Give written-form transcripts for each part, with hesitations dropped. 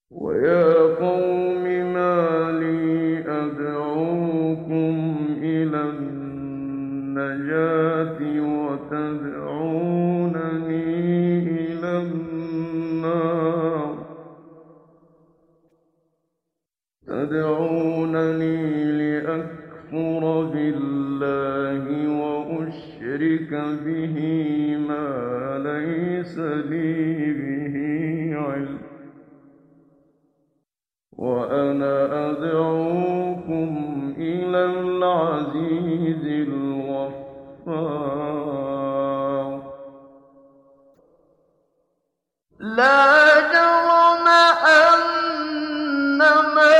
ويا قوم ما لي أدعوكم إلى النجاة وتدعونني إلى النار تدعونني لأكفر بالله وأشرك به ما ليس لي به علم وأنا أدعوكم إلى العزيز الغفار لا جرم أن ما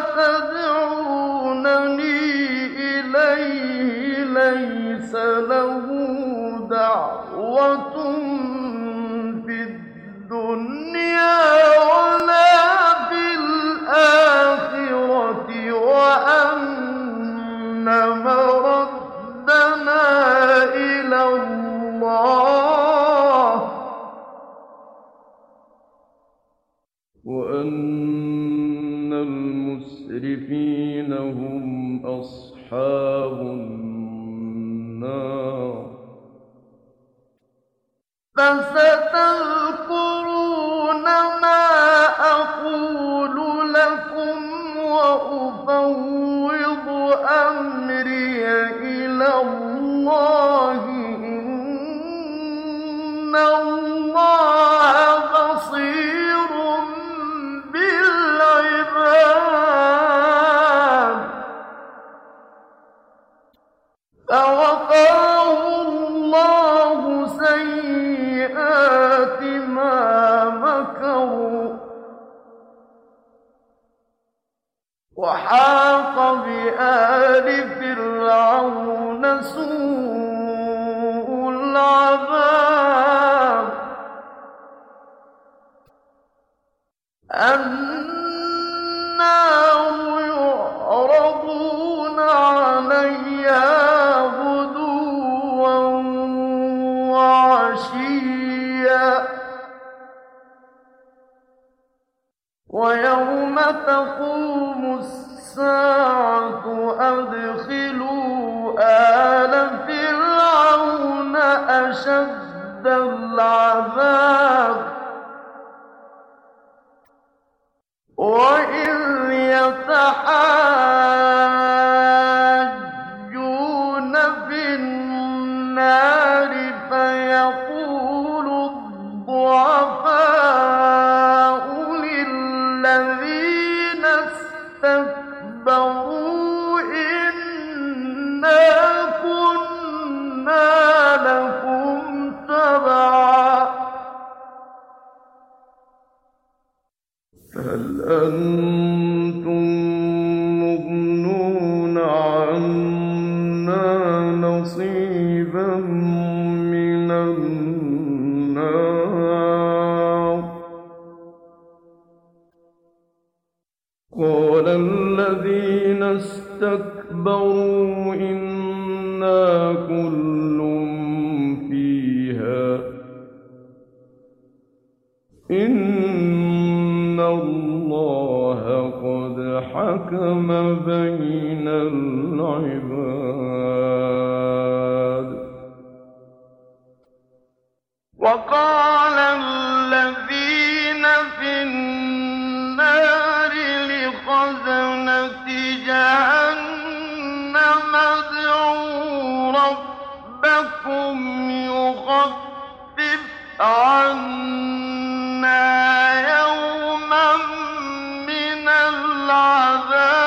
تدعونني إليه ليس له دعوة في الدنيا ولا في الآخرة وأن مردنا إلى الله وأن المسرفين هم أصحاب النار فستذكرون ما أقول لكم وأفوض أمري إلى الله إن الله بصير بالعباد فوقاه الله سيئات ما مكروا وحاق بآل فرعون سوء العذاب النار يعرضون عليها غدوا وعشيا ويوم تقوم الساعة أدخلوا آل فرعون أشد العذاب وإذ يتحاجون في النار فيقول الضعفاء للذين استكبروا إنا كنا لكم تبعا فهل أنتم مغنون عنا نصيبا من النار قال الذين استكبروا إنا كل فيها إن الله قد حكم بين العباد وقال الذين في النار لخزنة جهنم ادعوا ربكم يخفف عنا يوما من العذاب